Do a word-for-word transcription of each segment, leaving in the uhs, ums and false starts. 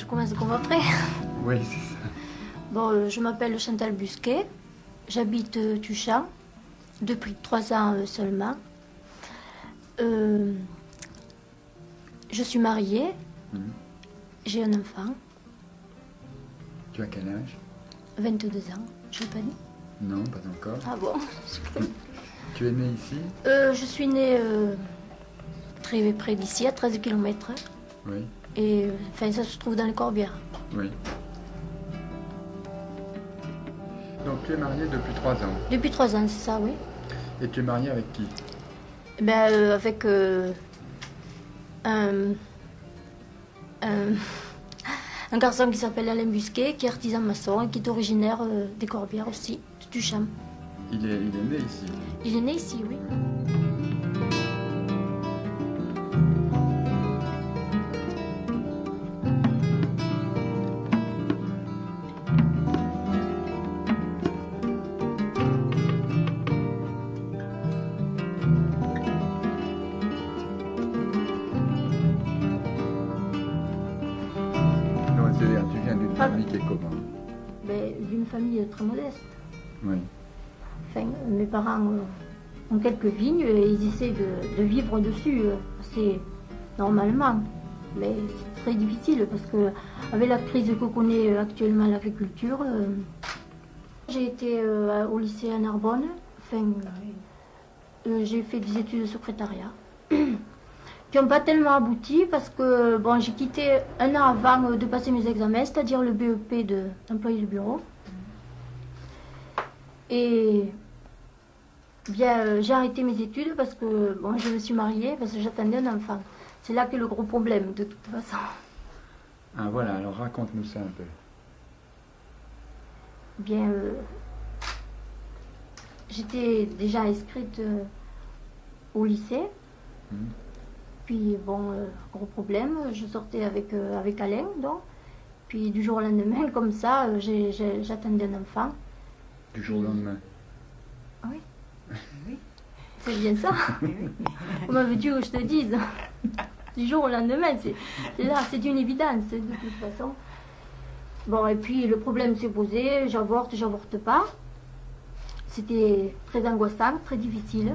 je commence comme après. Oui, c'est ça. Bon, euh, je m'appelle Chantal Busquet, j'habite euh, Tuchan, depuis trois ans euh, seulement. Euh, je suis mariée, Mmh. j'ai un enfant, Tu as quel âge? vingt-deux ans, je l'ai pas dit. Non, pas encore. Ah bon? Tu es né ici? euh, Je suis née euh, très près d'ici, à treize kilomètres. Oui. Et euh, enfin, ça se trouve dans les Corbières. Oui. Donc tu es mariée depuis trois ans. Depuis trois ans, c'est ça, oui. Et tu es mariée avec qui? Eh ben, euh, avec euh, un, un, un garçon qui s'appelle Alain Busquet, qui est artisan maçon et qui est originaire euh, des Corbières aussi, de Tuchan. Il est, il est né ici. Il est né ici, oui. Donc c'est-à-dire tu viens d'une Ah. famille qui est comment? Ben, d'une famille très modeste. Oui. Enfin, mes parents euh, ont quelques vignes et ils essaient de, de vivre dessus euh, assez normalement. Mais c'est très difficile parce que avec la crise que connaît actuellement l'agriculture, euh, j'ai été euh, au lycée à Narbonne. Enfin, euh, j'ai fait des études de secrétariat qui n'ont pas tellement abouti parce que bon, j'ai quitté un an avant de passer mes examens, c'est-à-dire le B E P de- d'employé de bureau. Et bien, euh, j'ai arrêté mes études parce que bon, je me suis mariée, parce que j'attendais un enfant. C'est là qu'est le gros problème, de toute façon. Ah voilà, alors raconte-nous ça un peu. Bien, euh, j'étais déjà inscrite euh, au lycée. Mmh. Puis, bon, euh, gros problème, je sortais avec, euh, avec Alain, donc. Puis, du jour au lendemain, comme ça, euh, j'ai- j'ai- j'attendais un enfant. Du jour au lendemain. Oui. Oui. C'est bien ça. Comment veux-tu que je te dise? Du jour au lendemain, c'est c'est là, c'est une évidence, de toute façon. Bon, et puis le problème s'est posé, j'avorte, j'avorte pas. C'était très angoissant, très difficile.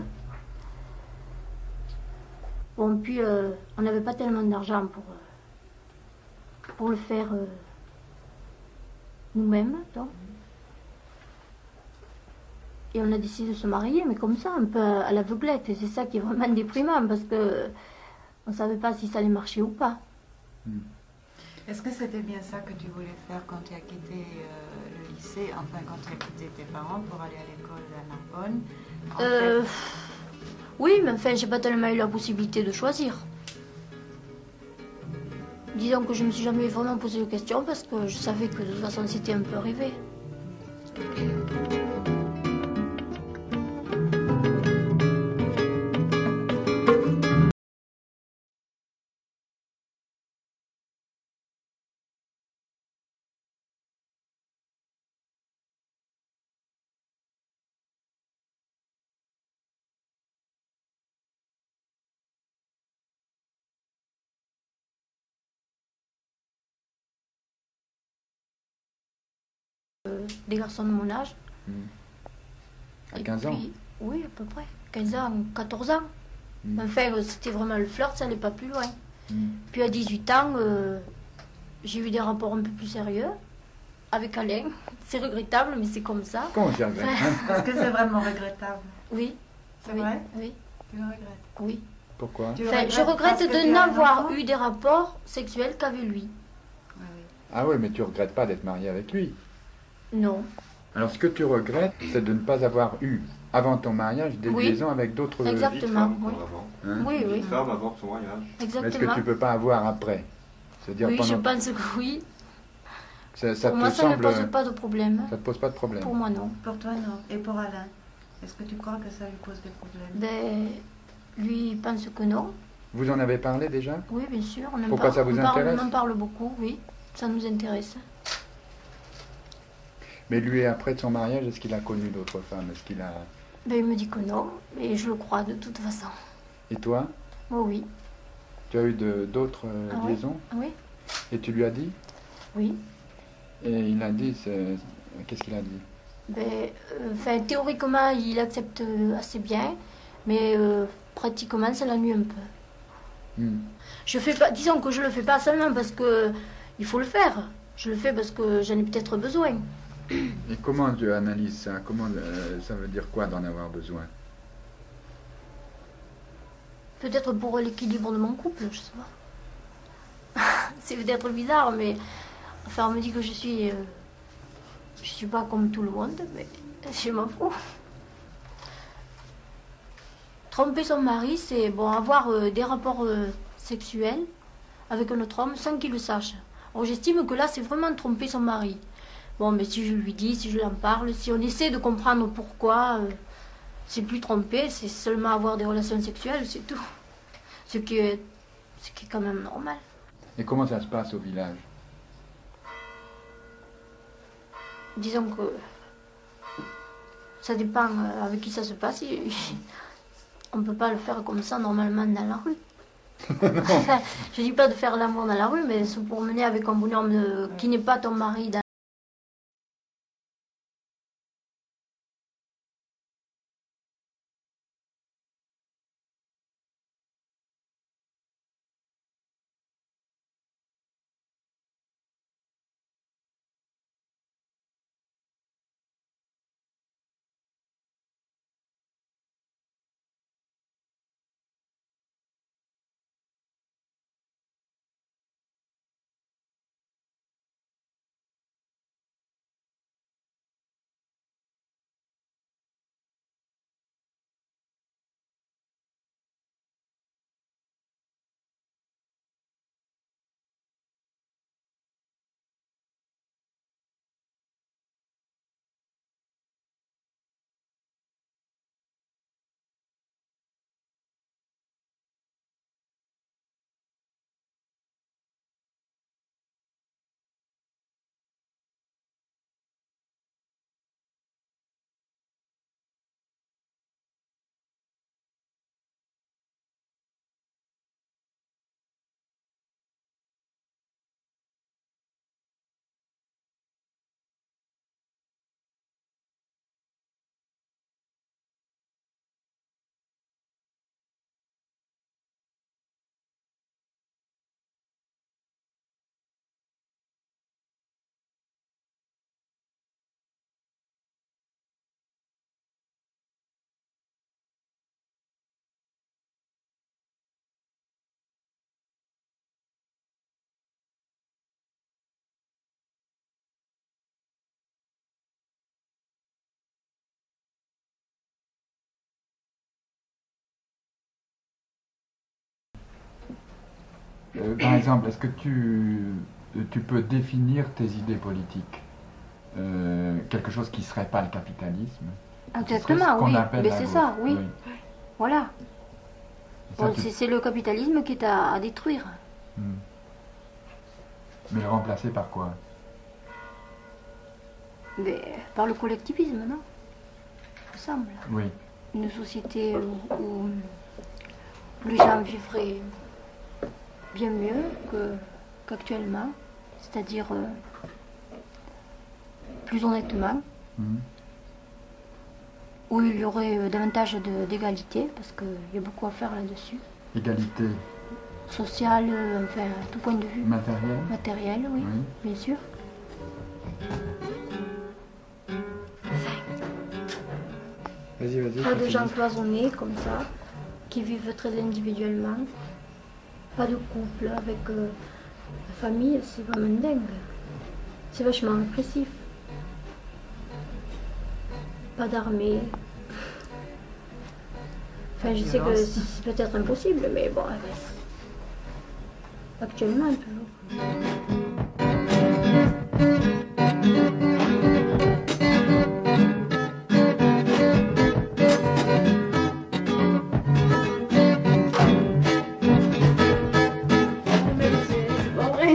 Bon, puis euh, on n'avait pas tellement d'argent pour, euh, pour le faire euh, nous-mêmes, donc. Et on a décidé de se marier, mais comme ça, un peu à l'aveuglette. Et c'est ça qui est vraiment déprimant, parce que on ne savait pas si ça allait marcher ou pas. Mmh. Est-ce que c'était bien ça que tu voulais faire quand tu as quitté euh, le lycée, enfin quand tu as quitté tes parents pour aller à l'école à Narbonne? En Euh, fait, oui, mais enfin, j'ai pas tellement eu la possibilité de choisir. Disons que je me suis jamais vraiment posé de questions parce que je savais que de toute façon c'était un peu arrivé. Des garçons de mon âge. Mmh. À Et quinze ans? puis- Oui, à peu près. quinze ans, quatorze ans. Mmh. Enfin, euh, c'était vraiment le flirt, ça n'allait pas plus loin. Mmh. Puis à dix-huit ans, euh, j'ai eu des rapports un peu plus sérieux avec Alain. C'est regrettable, mais c'est comme ça. Comment je regrette, hein? est-ce que c'est vraiment regrettable? Oui. C'est Oui, vrai? Oui. Tu le regrettes? Oui. Pourquoi? Tu le Enfin, je regrettes regrette parce que de tu as un n'avoir enfant? eu des rapports sexuels qu'avec lui. Oui, oui. Ah oui, mais tu regrettes pas d'être mariée avec lui. Non. Alors ce que tu regrettes, c'est de ne pas avoir eu, avant ton mariage, des Oui. liaisons avec d'autres... Exact. Une vie de Exactement, femme, oui. avant. Hein? Oui, Une vie oui. de femme avant son mariage. Mais est-ce que Exactement. tu peux pas avoir après? C'est-à-dire Oui, je pendant... pense que oui. Ça, ça Pour te moi, ça ne semble... pose pas de problème. Ça te pose pas de problème? Pour moi, non. Pour toi, non. Et pour Alain? Est-ce que tu crois que ça lui pose des problèmes? Ben, lui, il pense que non. Vous en avez parlé déjà? Oui, bien sûr. On en Pourquoi parle, ça vous on parle- intéresse? On en parle beaucoup, oui. Ça nous intéresse. Mais lui, après de son mariage, est-ce qu'il a connu d'autres femmes? Est-ce qu'il a... Ben, il me dit que non, et je le crois de toute façon. Et toi? Moi, oui. Tu as eu de- d'autres euh, Ah ouais? liaisons? Oui. Et tu lui as dit? Oui. Et il a dit, c'est- qu'est-ce qu'il a dit? Ben, euh, enfin, théoriquement, il accepte euh, assez bien, mais euh, pratiquement, ça l'ennuie un peu. Hmm. Je fais pas, disons que je le fais pas seulement parce que il faut le faire. Je le fais parce que j'en ai peut-être besoin. Et comment tu analyses ça? Comment, euh, ça veut dire quoi d'en avoir besoin? Peut-être pour l'équilibre de mon couple, je sais pas. C'est peut-être bizarre, mais enfin, on me dit que je suis, euh, je suis pas comme tout le monde, mais je m'en fous. Tromper son mari, c'est bon, avoir euh, des rapports euh, sexuels avec un autre homme sans qu'il le sache. Alors j'estime que là, c'est vraiment tromper son mari. Bon, mais si je lui dis, si je lui en parle, si on essaie de comprendre pourquoi, euh, c'est plus tromper, c'est seulement avoir des relations sexuelles, c'est tout. Ce qui est, ce qui est quand même normal. Et comment ça se passe au village? Disons que ça dépend euh, avec qui ça se passe. Il- On ne peut pas le faire comme ça normalement dans la rue. Enfin, je dis pas de faire l'amour dans la rue, mais se promener avec un bonhomme euh, qui n'est pas ton mari dans Euh, par exemple, est-ce que tu, tu peux définir tes idées politiques? Euh, quelque chose qui ne serait pas le capitalisme? Qui serait ce exactement, qu'on oui. appelle Mais la c'est gauche. ça, oui. Voilà. Et ça, Bon, tu- c'est c'est le capitalisme qui est à, à détruire. Hmm. Mais le remplacer par quoi? Mais par le collectivisme, non? Il me semble. Oui. Une société où, où les gens vivraient bien mieux que, qu'actuellement, c'est-à-dire euh, plus honnêtement, Hmm. où il y aurait euh, davantage de- d'égalité, parce qu'il y a beaucoup à faire là-dessus, Égalité sociale, euh, enfin, à tout point de vue, matérielle? matériel, oui, Oui. bien sûr. Vas-y, vas-y. Pas de continue. gens cloisonnés comme ça, qui vivent très individuellement. Pas de couple avec euh, la famille, c'est vraiment dingue. C'est vachement répressif. Pas d'armée. Enfin, je sais que Violence. c'est peut-être impossible, mais bon, ouais, actuellement toujours. Mais c'est c'est pas vrai.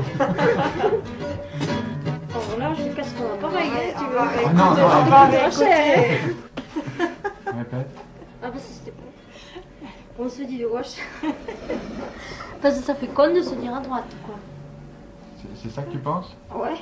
Alors là, je casse ton appareil, hein, tu vois. Ah non, non, On va cher. Répète. Ah bah c'était pas. On se dit de gauche. Parce que ça fait con de se dire à droite, quoi. C'est- C'est ça que tu penses? Ouais.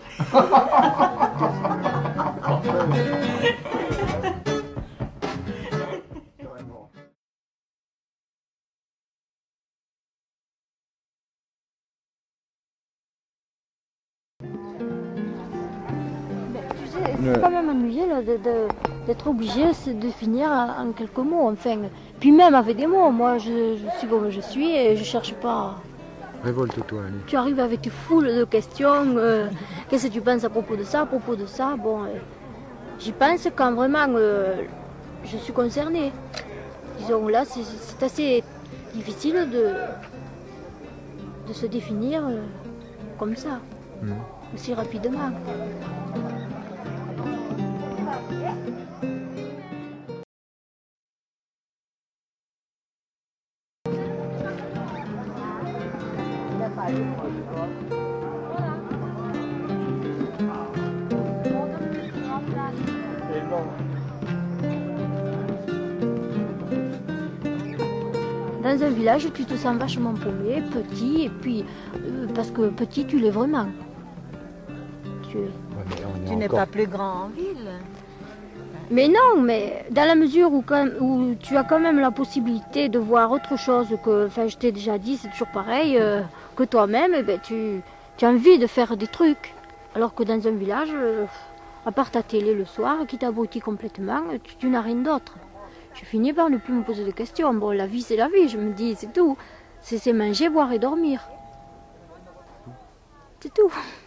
C'est quand même ennuyé là, de, de, d'être obligé de finir en quelques mots. Enfin, puis même avec des mots, moi je, je suis comme je suis et je cherche pas. Révolte-toi, allez. Tu arrives avec une foule de questions. Euh, qu'est-ce que tu penses à propos de ça, à propos de ça? Bon, euh, j'y pense quand vraiment euh, je suis concernée. Disons là, c'est, c'est assez difficile de, de se définir euh, comme ça, mmh. aussi rapidement. Dans un village, tu te sens vachement paumé, petit, et puis, euh, parce que petit, tu l'es vraiment. Tu, ouais, tu n'es encore... pas plus grand en ville. Mais non, mais dans la mesure où, quand, où tu as quand même la possibilité de voir autre chose que, enfin je t'ai déjà dit, c'est toujours pareil, euh, que toi-même, eh ben, tu, tu as envie de faire des trucs. Alors que dans un village, euh, à part ta télé le soir, qui t'abrutit complètement, tu, tu n'as rien d'autre. Je finis par ne plus me poser de questions. Bon, la vie c'est la vie, je me dis, c'est tout. C'est manger, boire et dormir. C'est tout.